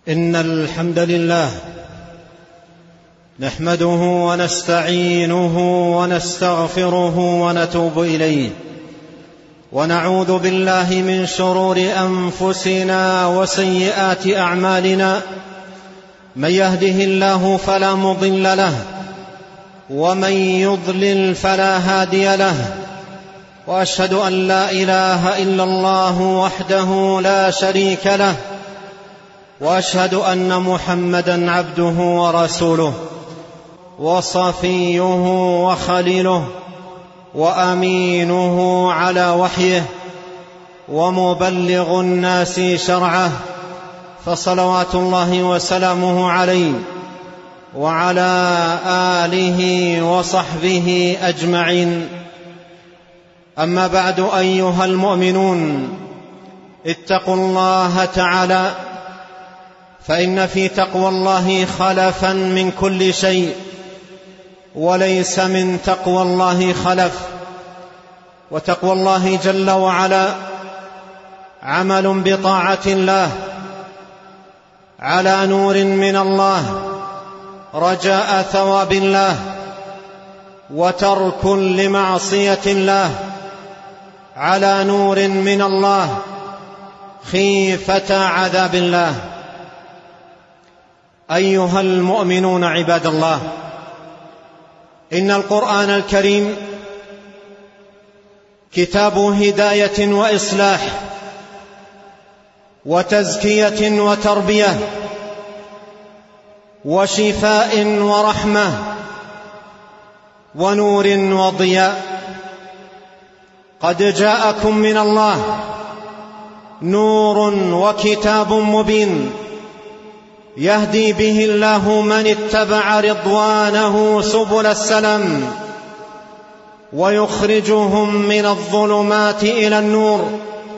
إن الحمد لله نحمده ونستعينه ونستغفره ونتوب إليه، ونعوذ بالله من شرور أنفسنا وسيئات أعمالنا. من يهده الله فلا مضل له، ومن يضلل فلا هادي له، وأشهد أن لا إله إلا الله وحده لا شريك له، وأشهد أن محمدًا عبده ورسوله وصفيه وخليله وأمينه على وحيه ومبلغ الناس شرعه، فصلوات الله وسلامه عليه وعلى آله وصحبه أجمعين. أما بعد، أيها المؤمنون، اتقوا الله تعالى، فإن في تقوى الله خلفا من كل شيء، وليس من تقوى الله خلف. وتقوى الله جل وعلا عمل بطاعة الله على نور من الله، رجاء ثواب الله، وترك لمعصية الله على نور من الله، خيفة عذاب الله. أيها المؤمنون عباد الله، إن القرآن الكريم كتاب هداية وإصلاح وتزكية وتربية وشفاء ورحمة ونور وضياء. قد جاءكم من الله نور وكتاب مبين، يهدي به الله من اتبع رضوانه سبل السلام، ويخرجهم من الظلمات إلى النور،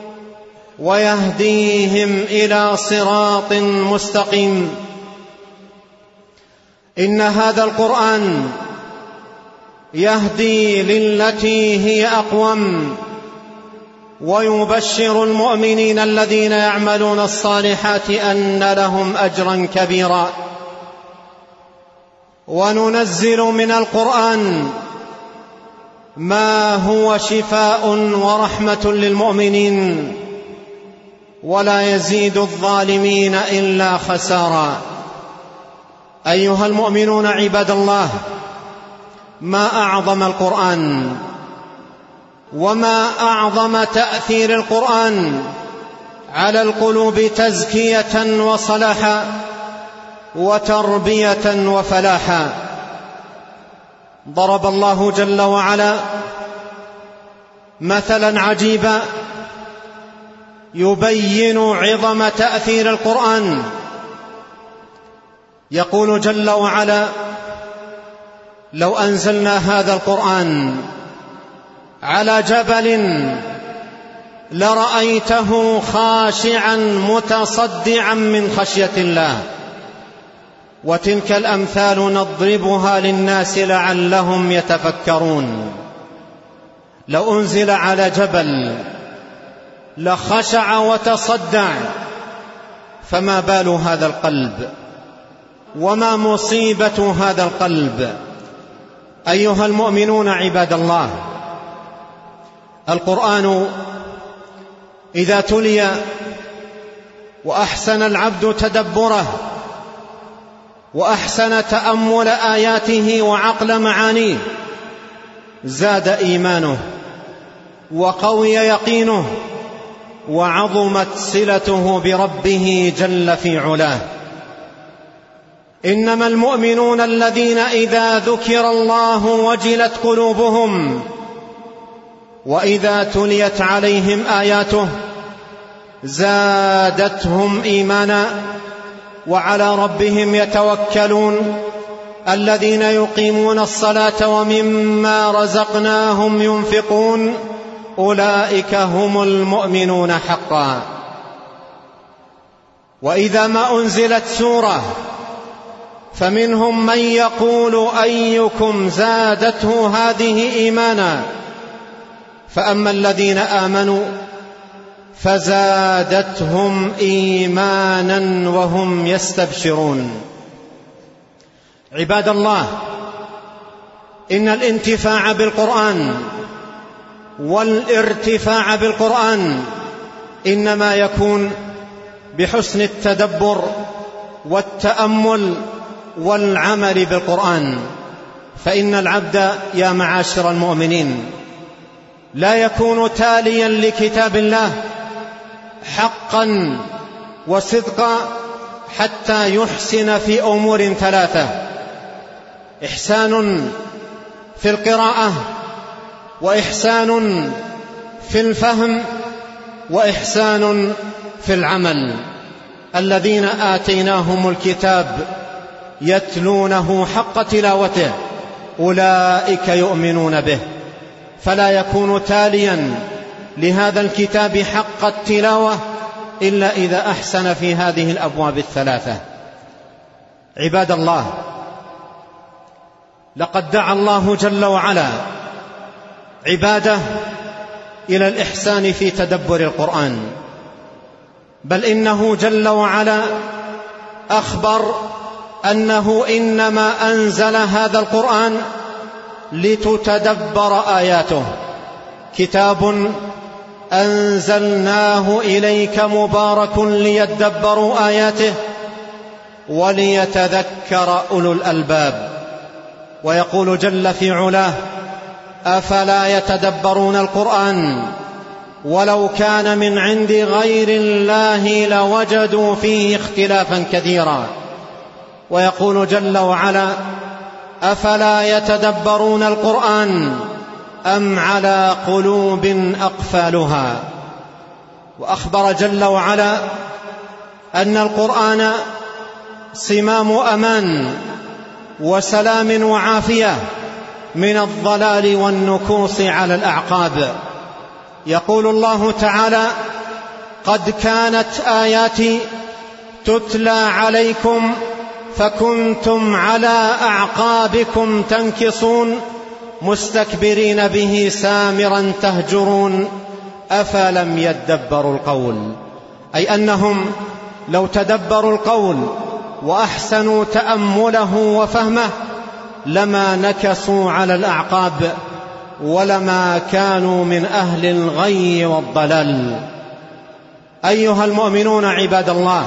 ويهديهم إلى صراط مستقيم. إن هذا القرآن يهدي للتي هي أقوم، ويبشر المؤمنين الذين يعملون الصالحات أن لهم أجرا كبيرا. وننزل من القرآن ما هو شفاء ورحمة للمؤمنين، ولا يزيد الظالمين إلا خسارا. أيها المؤمنون عباد الله، ما أعظم القرآن، وما أعظم تأثير القرآن على القلوب تزكية وصلاحا وتربية وفلاحا. ضرب الله جل وعلا مثلا عجيبا يبين عظم تأثير القرآن. يقول جل وعلا: لو أنزلنا هذا القرآن على جبل لرأيته خاشعا متصدعا من خشية الله. وتلك الأمثال نضربها للناس لعلهم يتفكرون. لو أنزل على جبل لخشع وتصدع، فما بال هذا القلب، وما مصيبة هذا القلب؟ أيها المؤمنون عباد الله، القرآن إذا تلي وأحسن العبد تدبره وأحسن تأمل آياته وعقل معانيه، زاد إيمانه وقوي يقينه، وعظمت صلته بربه جل في علاه. إنما المؤمنون الذين إذا ذكر الله وجلت قلوبهم، وإذا تليت عليهم آياته زادتهم إيمانا، وعلى ربهم يتوكلون. الذين يقيمون الصلاة ومما رزقناهم ينفقون، أولئك هم المؤمنون حقا. وإذا ما أنزلت سورة فمنهم من يقول أيكم زادته هذه إيمانا، فأما الذين آمنوا فزادتهم إيمانا وهم يستبشرون. عباد الله، إن الانتفاع بالقرآن والارتفاع بالقرآن إنما يكون بحسن التدبر والتأمل والعمل بالقرآن. فإن العبد يا معاشر المؤمنين لا يكون تاليا لكتاب الله حقا وصدقا حتى يحسن في أمور ثلاثة: إحسان في القراءة، وإحسان في الفهم، وإحسان في العمل. الذين آتيناهم الكتاب يتلونه حق تلاوته أولئك يؤمنون به. فلا يكون تاليا لهذا الكتاب حق التلاوة إلا إذا أحسن في هذه الأبواب الثلاثة. عباد الله، لقد دعا الله جل وعلا عباده إلى الإحسان في تدبر القرآن، بل إنه جل وعلا أخبر أنه إنما أنزل هذا القرآن لتتدبر آياته. كتاب أنزلناه إليك مبارك ليدبروا آياته وليتذكر أولو الألباب. ويقول جل في علاه: أفلا يتدبرون القرآن ولو كان من عند غير الله لوجدوا فيه اختلافا كثيرا. ويقول جل وعلا: أفلا يتدبرون القرآن أم على قلوب أقفالها. وأخبر جل وعلا أن القرآن صمام أمان وسلام وعافية من الضلال والنكوص على الأعقاب. يقول الله تعالى: قد كانت آياتي تتلى عليكم فكنتم على أعقابكم تنكصون مستكبرين به سامرا تهجرون أفلم يدبروا القول. أي أنهم لو تدبروا القول وأحسنوا تأمله وفهمه لما نكصوا على الأعقاب ولما كانوا من أهل الغي والضلال. أيها المؤمنون عباد الله،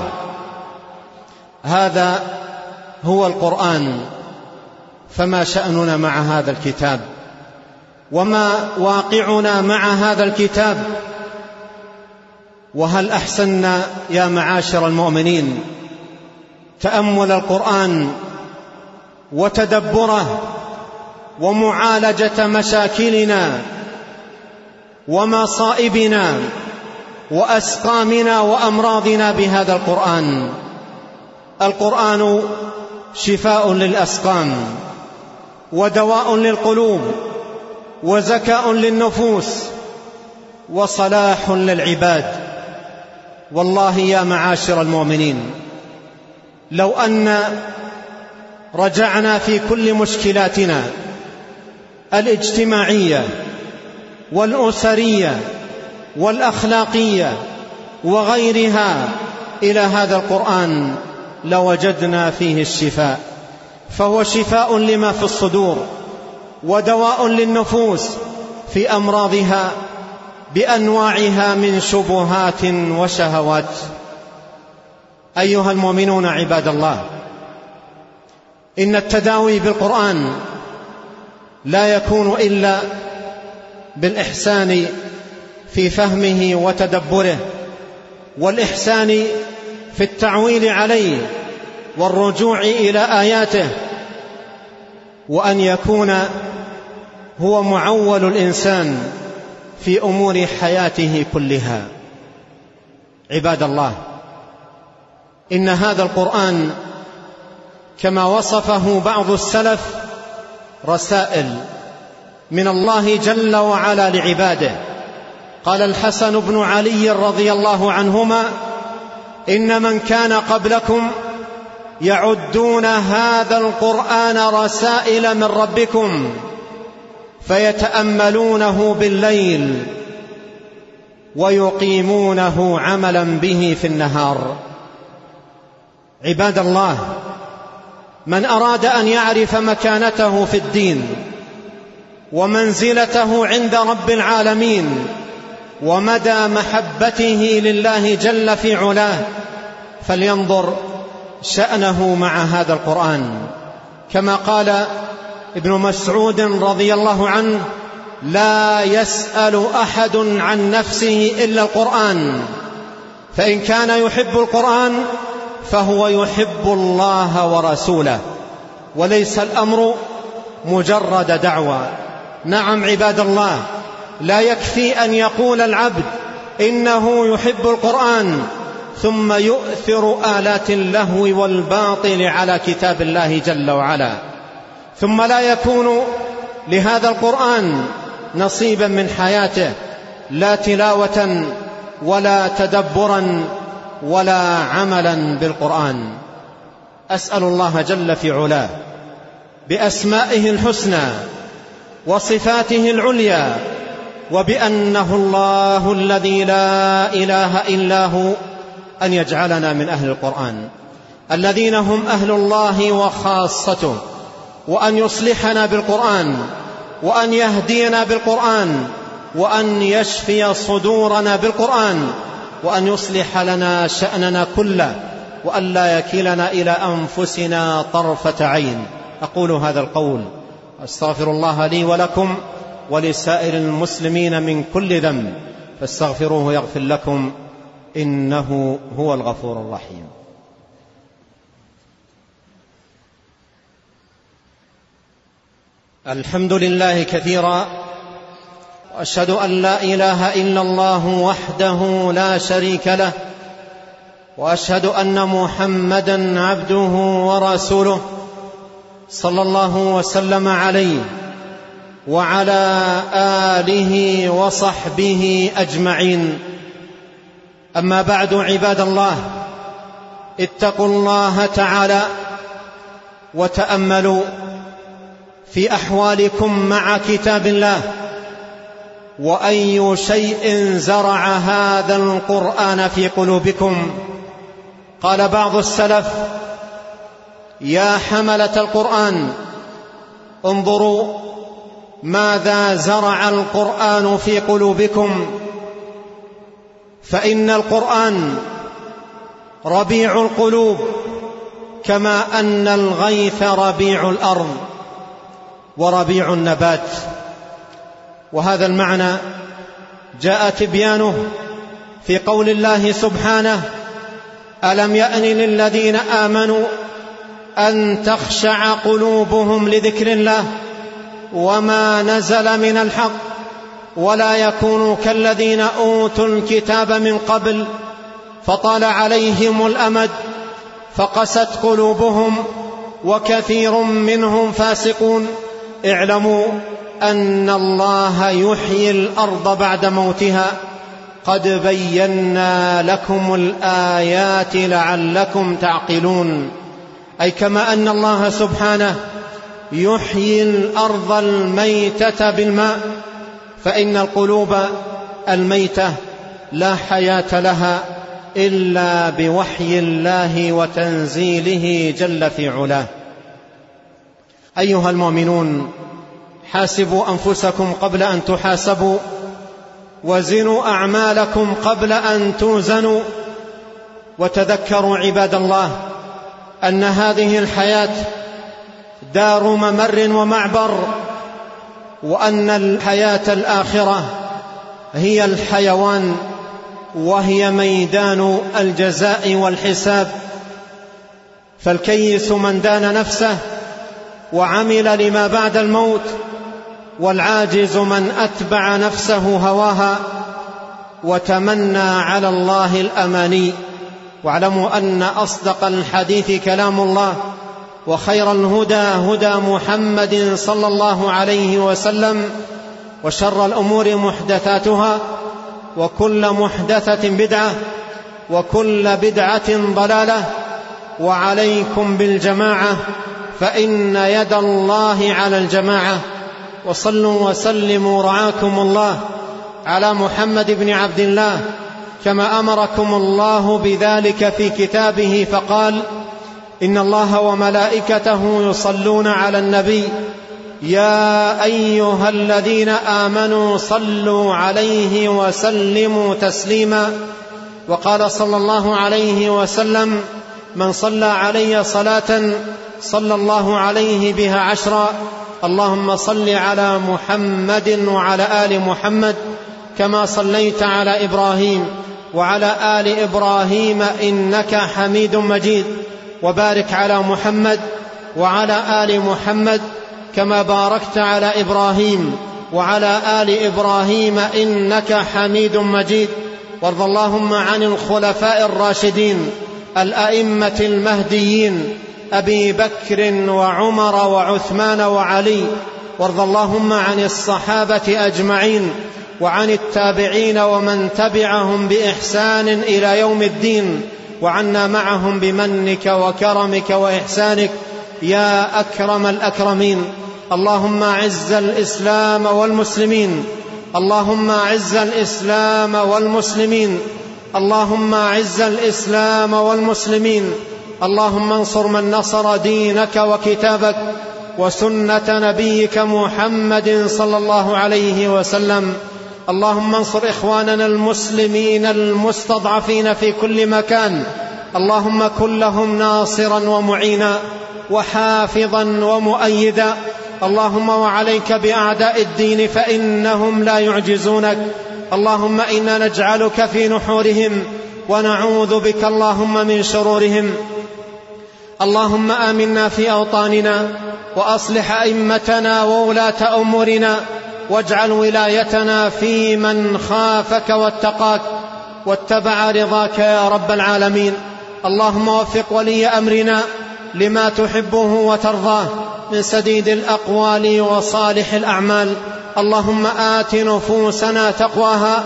هذا هو القرآن، فما شأننا مع هذا الكتاب؟ وما واقعنا مع هذا الكتاب؟ وهل أحسننا يا معاشر المؤمنين تأمل القرآن وتدبره ومعالجة مشاكلنا ومصائبنا وأسقامنا وأمراضنا بهذا القرآن؟ القرآن شفاء للأسقام ودواء للقلوب وزكاء للنفوس وصلاح للعباد. والله يا معاشر المؤمنين، لو أن رجعنا في كل مشكلاتنا الاجتماعية والأسرية والأخلاقية وغيرها إلى هذا القرآن لوجدنا فيه الشفاء. فهو شفاء لما في الصدور ودواء للنفوس في أمراضها بأنواعها من شبهات وشهوات. أيها المؤمنون عباد الله، إن التداوي بالقرآن لا يكون إلا بالإحسان في فهمه وتدبره، والإحسان في التعويل عليه والرجوع إلى آياته، وأن يكون هو معول الإنسان في أمور حياته كلها. عباد الله، إن هذا القرآن كما وصفه بعض السلف رسائل من الله جل وعلا لعباده. قال الحسن بن علي رضي الله عنهما: إن من كان قبلكم يعدون هذا القرآن رسائل من ربكم فيتأملونه بالليل ويقيمونه عملا به في النهار. عباد الله، من أراد أن يعرف مكانته في الدين ومنزلته عند رب العالمين ومدى محبته لله جل في علاه فلينظر شأنه مع هذا القرآن، كما قال ابن مسعود رضي الله عنه: لا يسأل أحد عن نفسه إلا القرآن، فإن كان يحب القرآن فهو يحب الله ورسوله، وليس الأمر مجرد دعوة. نعم عباد الله، لا يكفي أن يقول العبد إنه يحب القرآن ثم يؤثر آلات اللهو والباطل على كتاب الله جل وعلا، ثم لا يكون لهذا القرآن نصيبا من حياته، لا تلاوة ولا تدبرا ولا عملا بالقرآن. أسأل الله جل في علاه بأسمائه الحسنى وصفاته العليا وبأنه الله الذي لا إله إلا هو أن يجعلنا من أهل القرآن الذين هم أهل الله وخاصته، وأن يصلحنا بالقرآن، وأن يهدينا بالقرآن، وأن يشفي صدورنا بالقرآن، وأن يصلح لنا شأننا كله، وأن لا يكلنا إلى أنفسنا طرفة عين. أقول هذا القول، أستغفر الله لي ولكم ولسائر المسلمين من كل ذنب، فاستغفروه يغفر لكم، إنه هو الغفور الرحيم. الحمد لله كثيرا، وأشهد أن لا إله إلا الله وحده لا شريك له، وأشهد أن محمدا عبده ورسوله صلى الله وسلم عليه وعلى آله وصحبه أجمعين. أما بعد، عباد الله، اتقوا الله تعالى وتأملوا في أحوالكم مع كتاب الله، وأي شيء زرع هذا القرآن في قلوبكم. قال بعض السلف: يا حملة القرآن انظروا ماذا زرع القرآن في قلوبكم، فإن القرآن ربيع القلوب، كما أن الغيث ربيع الأرض وربيع النبات. وهذا المعنى جاء تبيانه في قول الله سبحانه: ألم يأن للذين آمنوا أن تخشع قلوبهم لذكر الله وما نزل من الحق ولا يكونوا كالذين أوتوا الكتاب من قبل فطال عليهم الأمد فقست قلوبهم وكثير منهم فاسقون. اعلموا أن الله يحيي الأرض بعد موتها، قد بينا لكم الآيات لعلكم تعقلون. أي كما أن الله سبحانه يحيي الأرض الميتة بالماء، فإن القلوب الميتة لا حياة لها إلا بوحي الله وتنزيله جل في علاه. أيها المؤمنون، حاسبوا أنفسكم قبل أن تحاسبوا، وزنوا أعمالكم قبل أن توزنوا، وتذكروا عباد الله أن هذه الحياة دار ممر ومعبر، وأن الحياة الآخرة هي الحيوان، وهي ميدان الجزاء والحساب. فالكيس من دان نفسه وعمل لما بعد الموت، والعاجز من أتبع نفسه هواها وتمنى على الله الأماني. واعلموا أن أصدق الحديث كلام الله، وخير الهدى هدى محمد صلى الله عليه وسلم، وشر الأمور محدثاتها، وكل محدثة بدعة، وكل بدعة ضلالة. وعليكم بالجماعة، فإن يد الله على الجماعة. وصلوا وسلموا رعاكم الله على محمد بن عبد الله كما أمركم الله بذلك في كتابه فقال: إن الله وملائكته يصلون على النبي يا أيها الذين آمنوا صلوا عليه وسلموا تسليما. وقال صلى الله عليه وسلم: من صلى علي صلاة صلى الله عليه بها 10. اللهم صل على محمد وعلى آل محمد كما صليت على إبراهيم وعلى آل إبراهيم إنك حميد مجيد، وبارك على محمد وعلى آل محمد كما باركت على إبراهيم وعلى آل إبراهيم إنك حميد مجيد. وارض اللهم عن الخلفاء الراشدين الأئمة المهديين أبي بكر وعمر وعثمان وعلي. وارض اللهم عن الصحابة أجمعين وعن التابعين ومن تبعهم بإحسان إلى يوم الدين، وعنا معهم بمنك وكرمك وإحسانك يا أكرم الأكرمين. اللهم أعز الإسلام والمسلمين، اللهم أعز الإسلام والمسلمين، اللهم أعز الإسلام والمسلمين. اللهم انصر من نصر دينك وكتابك وسنة نبيك محمد صلى الله عليه وسلم. اللهم انصر إخواننا المسلمين المستضعفين في كل مكان، اللهم كن لهم ناصرا ومعينا وحافظا ومؤيدا. اللهم وعليك بأعداء الدين فإنهم لا يعجزونك. اللهم إنا نجعلك في نحورهم ونعوذ بك اللهم من شرورهم. اللهم آمنا في أوطاننا وأصلح أئمتنا وولاة أمورنا، واجعل ولايتنا في من خافك واتقاك واتبع رضاك يا رب العالمين. اللهم وفق ولي أمرنا لما تحبه وترضاه من سديد الأقوال وصالح الأعمال. اللهم آت نفوسنا تقواها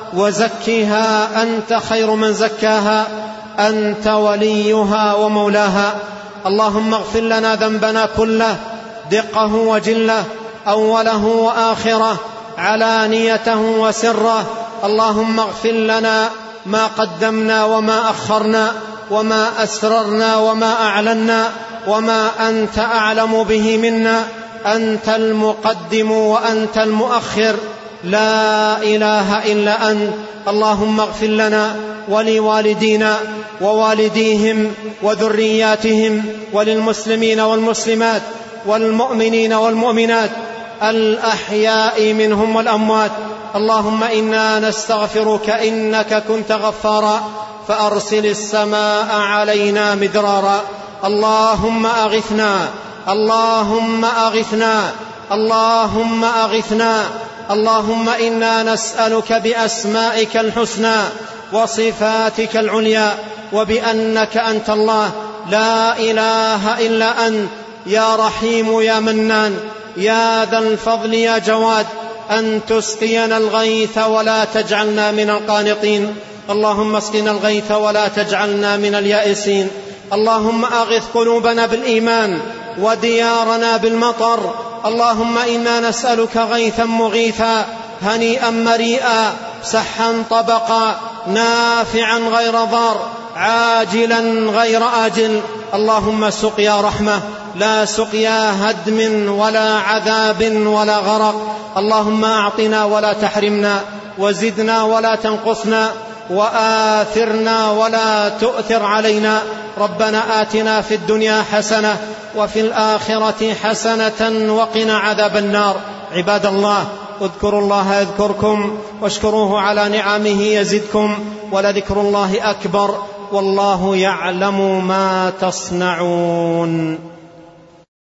وزكها أنت خير من زكاها، أنت وليها ومولاها. اللهم اغفر لنا ذنبنا كله دقه وجله، أوله وآخره، علانيته وسره. اللهم اغفر لنا ما قدمنا وما أخرنا وما أسررنا وما أعلنا وما أنت أعلم به منا. أنت المقدم وأنت المؤخر، لا إله إلا أنت. اللهم اغفر لنا ولوالدينا ووالديهم وذرياتهم وللمسلمين والمسلمات والمؤمنين والمؤمنات الأحياء منهم والأموات. اللهم إنا نستغفرك إنك كنت غفارا فأرسل السماء علينا مدرارا. اللهم أغثنا، اللهم أغثنا، اللهم أغثنا. اللهم إنا نسألك بأسمائك الحسنى وصفاتك العليا وبأنك أنت الله لا إله إلا أنت، يا رحيم يا منان يا ذا الفضل يا جواد، أن تسقينا الغيث ولا تجعلنا من القانطين. اللهم اسقنا الغيث ولا تجعلنا من اليائسين. اللهم أغث قلوبنا بالإيمان وديارنا بالمطر. اللهم إنا نسألك غيثا مغيثا هنيئا مريئا سحا طبقا نافعا غير ضار عاجلا غير آجل. اللهم سقيا رحمة لا سقيا هدم ولا عذاب ولا غرق. اللهم أعطنا ولا تحرمنا، وزدنا ولا تنقصنا، وآثرنا ولا تؤثر علينا. ربنا آتنا في الدنيا حسنة وفي الآخرة حسنة وقنا عذاب النار. عباد الله، اذكروا الله يذكركم واشكروه على نعمه يزدكم، ولذكر الله أكبر والله يعلم ما تصنعون.